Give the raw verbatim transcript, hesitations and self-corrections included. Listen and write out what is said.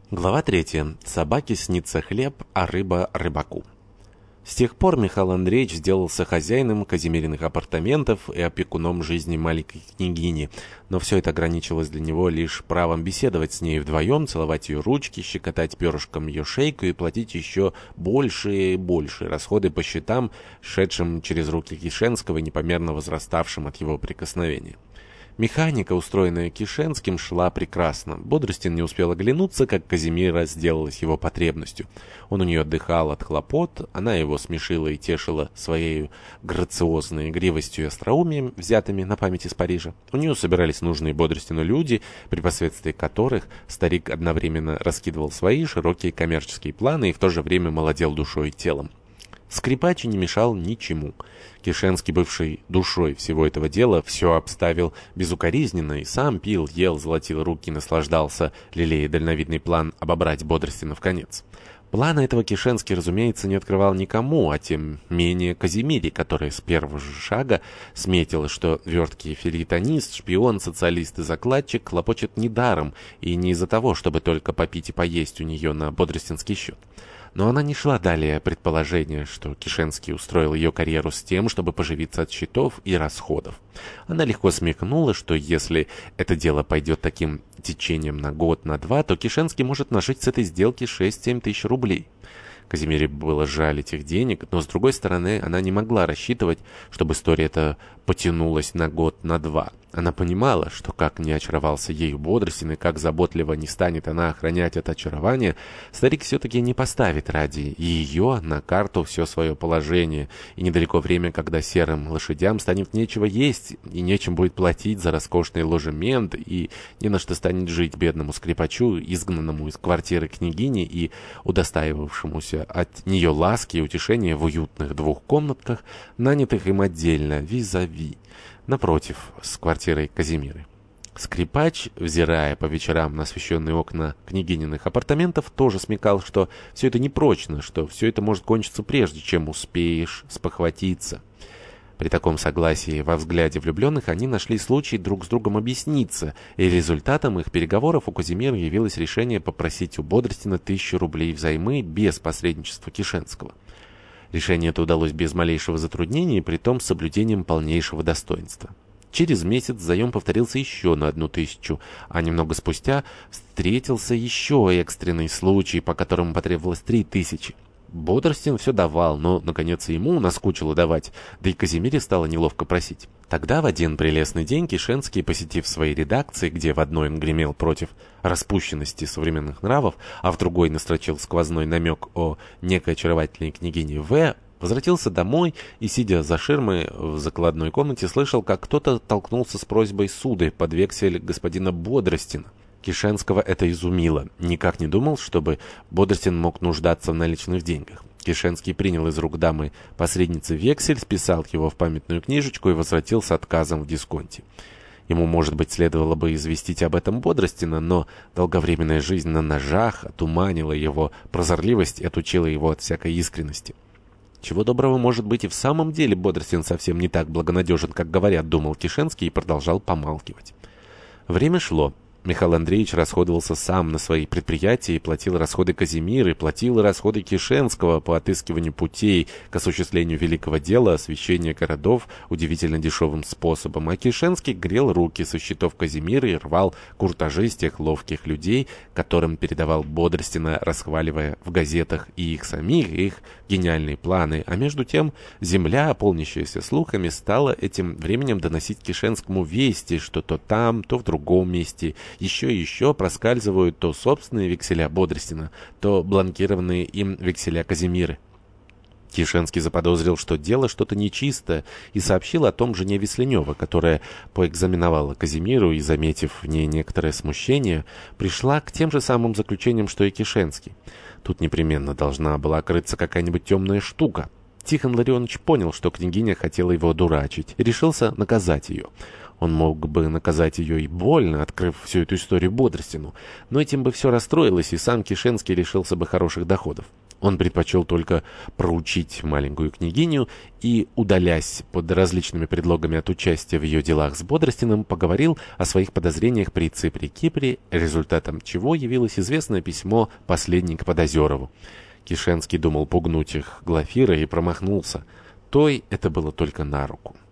Глава третья. Собаке снится хлеб, а рыба рыбаку. С тех пор Михаил Андреевич сделался хозяином Казимириных апартаментов и опекуном жизни маленькой княгини, но все это ограничилось для него лишь правом беседовать с ней вдвоем, целовать ее ручки, щекотать перышком ее шейку и платить еще большие и большие расходы по счетам, шедшим через руки Кишенского и непомерно возраставшим от его прикосновения. Механика, устроенная Кишенским, шла прекрасно. Бодростин не успел оглянуться, как Казимира сделалась его потребностью. Он у нее отдыхал от хлопот, она его смешила и тешила своей грациозной игривостью и остроумием, взятыми на память из Парижа. У нее собирались нужные Бодростину люди, при посредстве которых старик одновременно раскидывал свои широкие коммерческие планы и в то же время молодел душой и телом. Скрипач не мешал ничему. Кишенский, бывший душой всего этого дела, все обставил безукоризненно и сам пил, ел, золотил руки, наслаждался, лелея дальновидный план обобрать Бодростина в конец. Плана этого Кишенский, разумеется, не открывал никому, а тем менее Казимире, которая с первого же шага сметила, что верткий фельетонист, шпион, социалист и закладчик хлопочет недаром и не из-за того, чтобы только попить и поесть у нее на бодростинский счет. Но она не шла далее предположения, что Кишенский устроил ее карьеру с тем, чтобы поживиться от счетов и расходов. Она легко смекнула, что если это дело пойдет таким течением на год, на два, то Кишенский может нажить с этой сделки шесть-семь тысяч рублей. Казимире было жаль этих денег, но, с другой стороны, она не могла рассчитывать, чтобы история эта потянулась на год, на два. Она понимала, что как не очаровался ею Бодростин и как заботливо не станет она охранять это очарование, старик все-таки не поставит ради ее на карту все свое положение, и недалеко время, когда серым лошадям станет нечего есть и нечем будет платить за роскошный ложемент, и не на что станет жить бедному скрипачу, изгнанному из квартиры княгини и удостаивавшемуся от нее ласки и утешения в уютных двух комнатках, нанятых им отдельно, визави, напротив, с квартирой Казимиры. Скрипач, взирая по вечерам на освещенные окна княгининых апартаментов, тоже смекал, что все это непрочно, что все это может кончиться прежде, чем успеешь спохватиться. При таком согласии во взгляде влюбленных они нашли случай друг с другом объясниться, и результатом их переговоров у Казимиры явилось решение попросить у Бодростина тысячу рублей взаймы без посредничества Кишенского. Решение это удалось без малейшего затруднения и притом с соблюдением полнейшего достоинства. Через месяц заем повторился еще на одну тысячу, а немного спустя встретился еще экстренный случай, по которому потребовалось три тысячи. Бодростин все давал, но, наконец, и ему наскучило давать, да и Казимире стало неловко просить. Тогда в один прелестный день Кишенский, посетив свои редакции, где в одной он гремел против распущенности современных нравов, а в другой настрочил сквозной намек о некой очаровательной княгине В., возвратился домой и, сидя за ширмой в закладной комнате, слышал, как кто-то толкнулся с просьбой суды под вексель господина Бодростина. Кишенского это изумило. Никак не думал, чтобы Бодростин мог нуждаться в наличных деньгах. Кишенский принял из рук дамы посредницы вексель, списал его в памятную книжечку и возвратил с отказом в дисконте. Ему, может быть, следовало бы известить об этом Бодростина, но долговременная жизнь на ножах отуманила его прозорливость и отучила его от всякой искренности. Чего доброго, может быть, и в самом деле Бодростин совсем не так благонадежен, как говорят, думал Кишенский и продолжал помалкивать. Время шло. Михаил Андреевич расходовался сам на свои предприятия и платил расходы Казимиры, платил расходы Кишенского по отыскиванию путей к осуществлению великого дела освещения городов удивительно дешевым способом, а Кишенский грел руки со счетов Казимиры и рвал куртажи с тех ловких людей, которым передавал Бодростина, расхваливая в газетах и их самих, и их гениальные планы, а между тем земля, полнящаяся слухами, стала этим временем доносить Кишенскому вести, что то там, то в другом месте еще и еще проскальзывают то собственные векселя Бодростина, то бланкированные им векселя Казимиры. Кишенский заподозрил, что дело что-то нечисто, и сообщил о том жене Весленева, которая поэкзаменовала Казимиру и, заметив в ней некоторое смущение, пришла к тем же самым заключениям, что и Кишенский. Тут непременно должна была крыться какая-нибудь темная штука. Тихон Ларионович понял, что княгиня хотела его одурачить, и решился наказать ее. Он мог бы наказать ее и больно, открыв всю эту историю Бодростину, но этим бы все расстроилось, и сам Кишенский лишился бы хороших доходов. Он предпочел только проучить маленькую княгиню и, удалясь под различными предлогами от участия в ее делах с Бодростиным, поговорил о своих подозрениях при Ципре Кипре, результатом чего явилось известное письмо последника Подозерову. Кишенский думал пугнуть их Глафирой и промахнулся. Той это было только на руку.